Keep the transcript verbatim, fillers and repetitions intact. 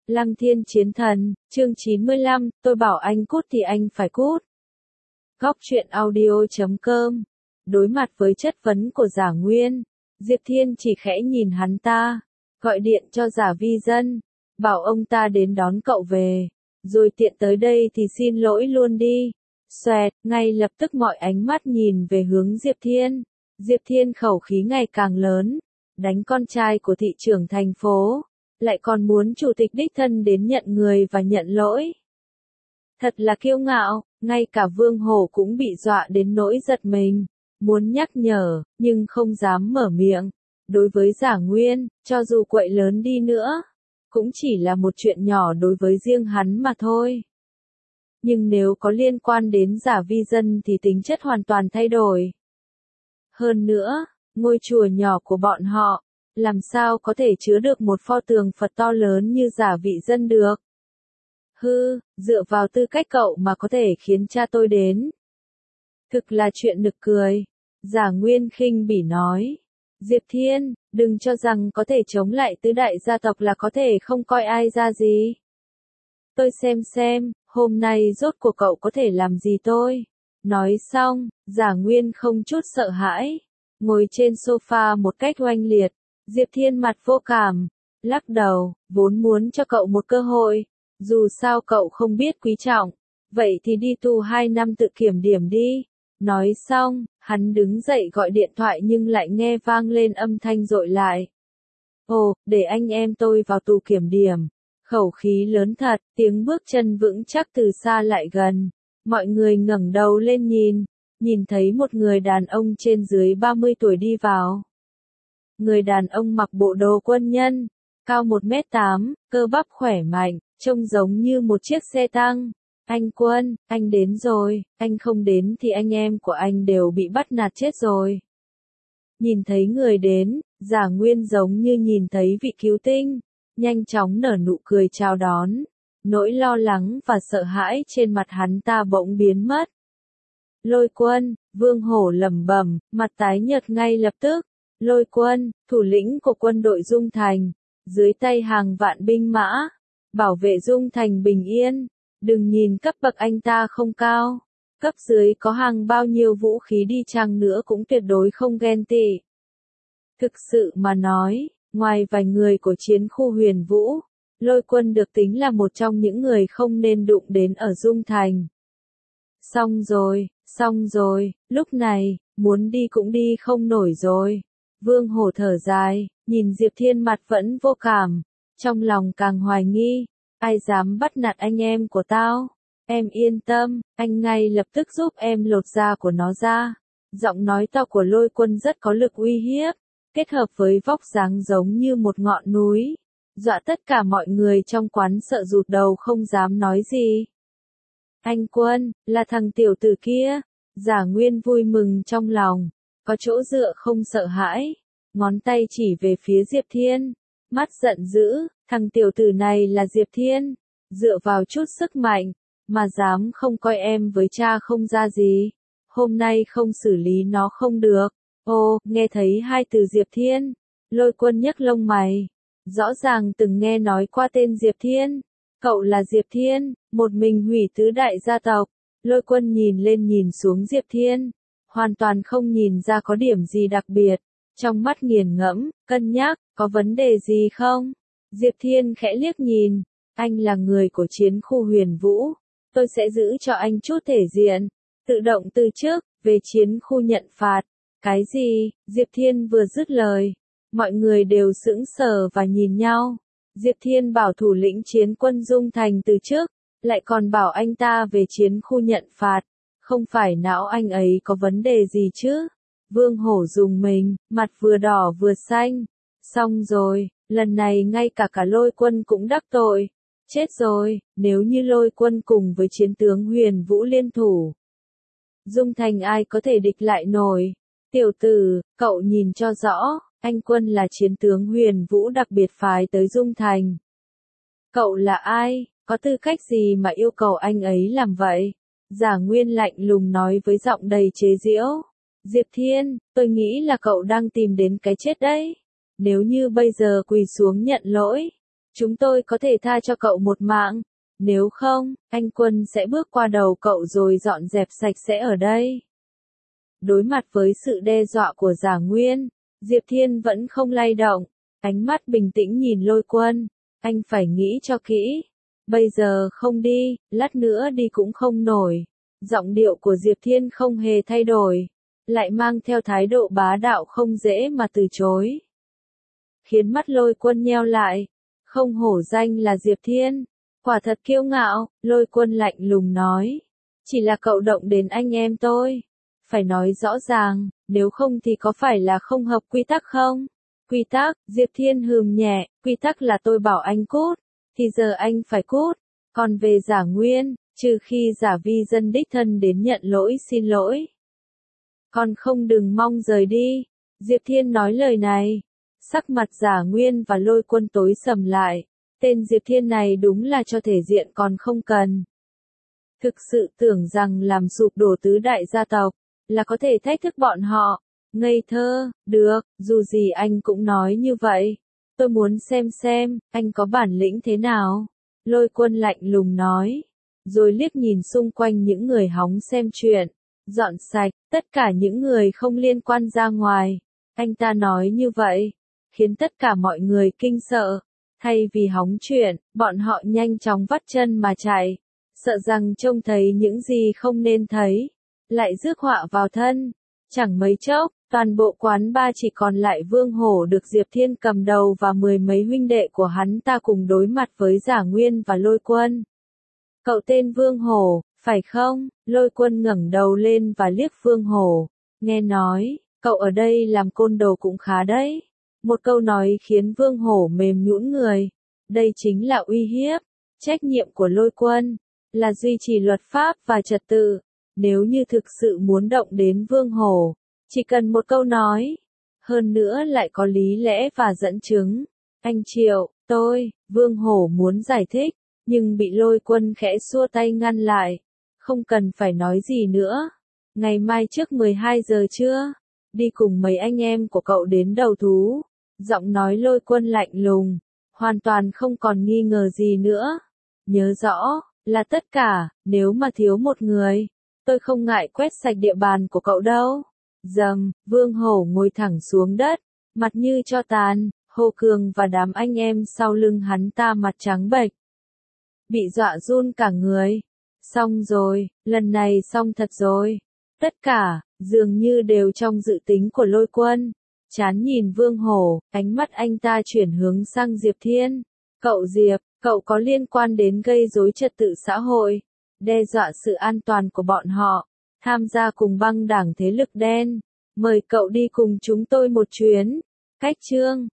Lăng Thiên Chiến Thần, chương chín mươi lăm, tôi bảo anh cút thì anh phải cút. Góc truyện audio chấm com. Đối mặt với chất vấn của Giả Nguyên, Diệp Thiên chỉ khẽ nhìn hắn ta, gọi điện cho Giả Vi Dân, bảo ông ta đến đón cậu về, rồi tiện tới đây thì xin lỗi luôn đi. Xoẹt, ngay lập tức mọi ánh mắt nhìn về hướng Diệp Thiên. Diệp Thiên khẩu khí ngày càng lớn, đánh con trai của thị trưởng thành phố, lại còn muốn chủ tịch đích thân đến nhận người và nhận lỗi. Thật là kiêu ngạo, ngay cả Vương Hổ cũng bị dọa đến nỗi giật mình, muốn nhắc nhở, nhưng không dám mở miệng. Đối với Giả Nguyên, cho dù quậy lớn đi nữa, cũng chỉ là một chuyện nhỏ đối với riêng hắn mà thôi. Nhưng nếu có liên quan đến Giả Vi Dân thì tính chất hoàn toàn thay đổi. Hơn nữa, ngôi chùa nhỏ của bọn họ, làm sao có thể chứa được một pho tượng Phật to lớn như Giả Vi Dân được? Hư, dựa vào tư cách cậu mà có thể khiến cha tôi đến. Thực là chuyện nực cười. Giả Nguyên khinh bỉ nói. Diệp Thiên, đừng cho rằng có thể chống lại tứ đại gia tộc là có thể không coi ai ra gì. Tôi xem xem, hôm nay rốt cuộc cậu có thể làm gì tôi. Nói xong, Giả Nguyên không chút sợ hãi, ngồi trên sofa một cách oanh liệt. Diệp Thiên mặt vô cảm, lắc đầu, vốn muốn cho cậu một cơ hội, dù sao cậu không biết quý trọng, vậy thì đi tù hai năm tự kiểm điểm đi. Nói xong, hắn đứng dậy gọi điện thoại nhưng lại nghe vang lên âm thanh dội lại. Ồ, để anh em tôi vào tù kiểm điểm. Khẩu khí lớn thật, tiếng bước chân vững chắc từ xa lại gần. Mọi người ngẩng đầu lên nhìn, nhìn thấy một người đàn ông trên dưới ba mươi tuổi đi vào. Người đàn ông mặc bộ đồ quân nhân, cao một mét tám, cơ bắp khỏe mạnh, trông giống như một chiếc xe tăng. Anh Quân, anh đến rồi, anh không đến thì anh em của anh đều bị bắt nạt chết rồi. Nhìn thấy người đến, Giả Nguyên giống như nhìn thấy vị cứu tinh, nhanh chóng nở nụ cười chào đón. Nỗi lo lắng và sợ hãi trên mặt hắn ta bỗng biến mất. Lôi Quân, Vương Hổ lẩm bẩm, mặt tái nhợt ngay lập tức. Lôi Quân, thủ lĩnh của quân đội Dung Thành, dưới tay hàng vạn binh mã, bảo vệ Dung Thành bình yên. Đừng nhìn cấp bậc anh ta không cao, cấp dưới có hàng bao nhiêu vũ khí đi chăng nữa cũng tuyệt đối không ghen tị. Thực sự mà nói, ngoài vài người của chiến khu Huyền Vũ, Lôi Quân được tính là một trong những người không nên đụng đến ở Dung Thành. Xong rồi, xong rồi, lúc này, muốn đi cũng đi không nổi rồi. Vương Hổ thở dài, nhìn Diệp Thiên mặt vẫn vô cảm, trong lòng càng hoài nghi. Ai dám bắt nạt anh em của tao? Em yên tâm, anh ngay lập tức giúp em lột da của nó ra. Giọng nói to của Lôi Quân rất có lực uy hiếp, kết hợp với vóc dáng giống như một ngọn núi, dọa tất cả mọi người trong quán sợ rụt đầu không dám nói gì. Anh Quân, là thằng tiểu tử kia. Giả Nguyên vui mừng trong lòng, có chỗ dựa không sợ hãi, ngón tay chỉ về phía Diệp Thiên, mắt giận dữ. Thằng tiểu tử này là Diệp Thiên, dựa vào chút sức mạnh, mà dám không coi em với cha không ra gì. Hôm nay không xử lý nó không được. Ồ, nghe thấy hai từ Diệp Thiên, Lôi Quân nhấc lông mày. Rõ ràng từng nghe nói qua tên Diệp Thiên. Cậu là Diệp Thiên, một mình hủy tứ đại gia tộc. Lôi Quân nhìn lên nhìn xuống Diệp Thiên, hoàn toàn không nhìn ra có điểm gì đặc biệt. Trong mắt nghiền ngẫm, cân nhắc, có vấn đề gì không? Diệp Thiên khẽ liếc nhìn, anh là người của chiến khu Huyền Vũ, tôi sẽ giữ cho anh chút thể diện, tự động từ chức, về chiến khu nhận phạt. Cái gì? Diệp Thiên vừa dứt lời, mọi người đều sững sờ và nhìn nhau. Diệp Thiên bảo thủ lĩnh chiến quân Dung Thành từ chức, lại còn bảo anh ta về chiến khu nhận phạt, không phải não anh ấy có vấn đề gì chứ? Vương Hổ rùng mình, mặt vừa đỏ vừa xanh. Xong rồi, lần này ngay cả cả Lôi Quân cũng đắc tội. Chết rồi, nếu như Lôi Quân cùng với chiến tướng Huyền Vũ liên thủ, Dung Thành ai có thể địch lại nổi? Tiểu tử, cậu nhìn cho rõ, anh Quân là chiến tướng Huyền Vũ đặc biệt phái tới Dung Thành. Cậu là ai, có tư cách gì mà yêu cầu anh ấy làm vậy? Giả Nguyên lạnh lùng nói với giọng đầy chế giễu. Diệp Thiên, tôi nghĩ là cậu đang tìm đến cái chết đấy. Nếu như bây giờ quỳ xuống nhận lỗi, chúng tôi có thể tha cho cậu một mạng. Nếu không, anh Quân sẽ bước qua đầu cậu rồi dọn dẹp sạch sẽ ở đây. Đối mặt với sự đe dọa của Giả Nguyên, Diệp Thiên vẫn không lay động, ánh mắt bình tĩnh nhìn Lôi Quân. Anh phải nghĩ cho kỹ. Bây giờ không đi, lát nữa đi cũng không nổi. Giọng điệu của Diệp Thiên không hề thay đổi, lại mang theo thái độ bá đạo không dễ mà từ chối. Khiến mắt Lôi Quân nheo lại, không hổ danh là Diệp Thiên. Quả thật kiêu ngạo, Lôi Quân lạnh lùng nói. Chỉ là cậu động đến anh em tôi. Phải nói rõ ràng, nếu không thì có phải là không hợp quy tắc không? Quy tắc, Diệp Thiên hừm nhẹ, quy tắc là tôi bảo anh cút, thì giờ anh phải cút. Còn về Giả Nguyên, trừ khi Giả Vi Dân đích thân đến nhận lỗi xin lỗi. Còn không đừng mong rời đi. Diệp Thiên nói lời này. Sắc mặt Giả Nguyên và Lôi Quân tối sầm lại. Tên Diệp Thiên này đúng là cho thể diện còn không cần. Thực sự tưởng rằng làm sụp đổ tứ đại gia tộc, là có thể thách thức bọn họ. Ngây thơ, được, dù gì anh cũng nói như vậy. Tôi muốn xem xem, anh có bản lĩnh thế nào. Lôi Quân lạnh lùng nói. Rồi liếc nhìn xung quanh những người hóng xem chuyện. Dọn sạch, tất cả những người không liên quan ra ngoài. Anh ta nói như vậy, khiến tất cả mọi người kinh sợ. Thay vì hóng chuyện, bọn họ nhanh chóng vắt chân mà chạy. Sợ rằng trông thấy những gì không nên thấy. Lại rước họa vào thân. Chẳng mấy chốc, toàn bộ quán ba chỉ còn lại Vương Hổ được Diệp Thiên cầm đầu và mười mấy huynh đệ của hắn ta cùng đối mặt với Giả Nguyên và Lôi Quân. Cậu tên Vương Hổ, phải không? Lôi Quân ngẩng đầu lên và liếc Vương Hổ. Nghe nói, cậu ở đây làm côn đồ cũng khá đấy. Một câu nói khiến Vương Hổ mềm nhũn người. Đây chính là uy hiếp. Trách nhiệm của Lôi Quân là duy trì luật pháp và trật tự. Nếu như thực sự muốn động đến Vương Hổ, chỉ cần một câu nói. Hơn nữa lại có lý lẽ và dẫn chứng. Anh Triệu, tôi, Vương Hổ muốn giải thích, nhưng bị Lôi Quân khẽ xua tay ngăn lại. Không cần phải nói gì nữa. Ngày mai trước mười hai giờ trưa, đi cùng mấy anh em của cậu đến đầu thú. Giọng nói Lôi Quân lạnh lùng, hoàn toàn không còn nghi ngờ gì nữa. Nhớ rõ, là tất cả, nếu mà thiếu một người, tôi không ngại quét sạch địa bàn của cậu đâu. Dầm, Vương Hổ ngồi thẳng xuống đất, mặt như tro tàn. Hồ Cường và đám anh em sau lưng hắn ta mặt trắng bệch, bị dọa run cả người. Xong rồi, lần này xong thật rồi. Tất cả, dường như đều trong dự tính của Lôi Quân. Chán nhìn Vương Hổ, ánh mắt anh ta chuyển hướng sang Diệp Thiên. Cậu Diệp, cậu có liên quan đến gây rối trật tự xã hội, đe dọa sự an toàn của bọn họ, tham gia cùng băng đảng thế lực đen. Mời cậu đi cùng chúng tôi một chuyến. Cách chương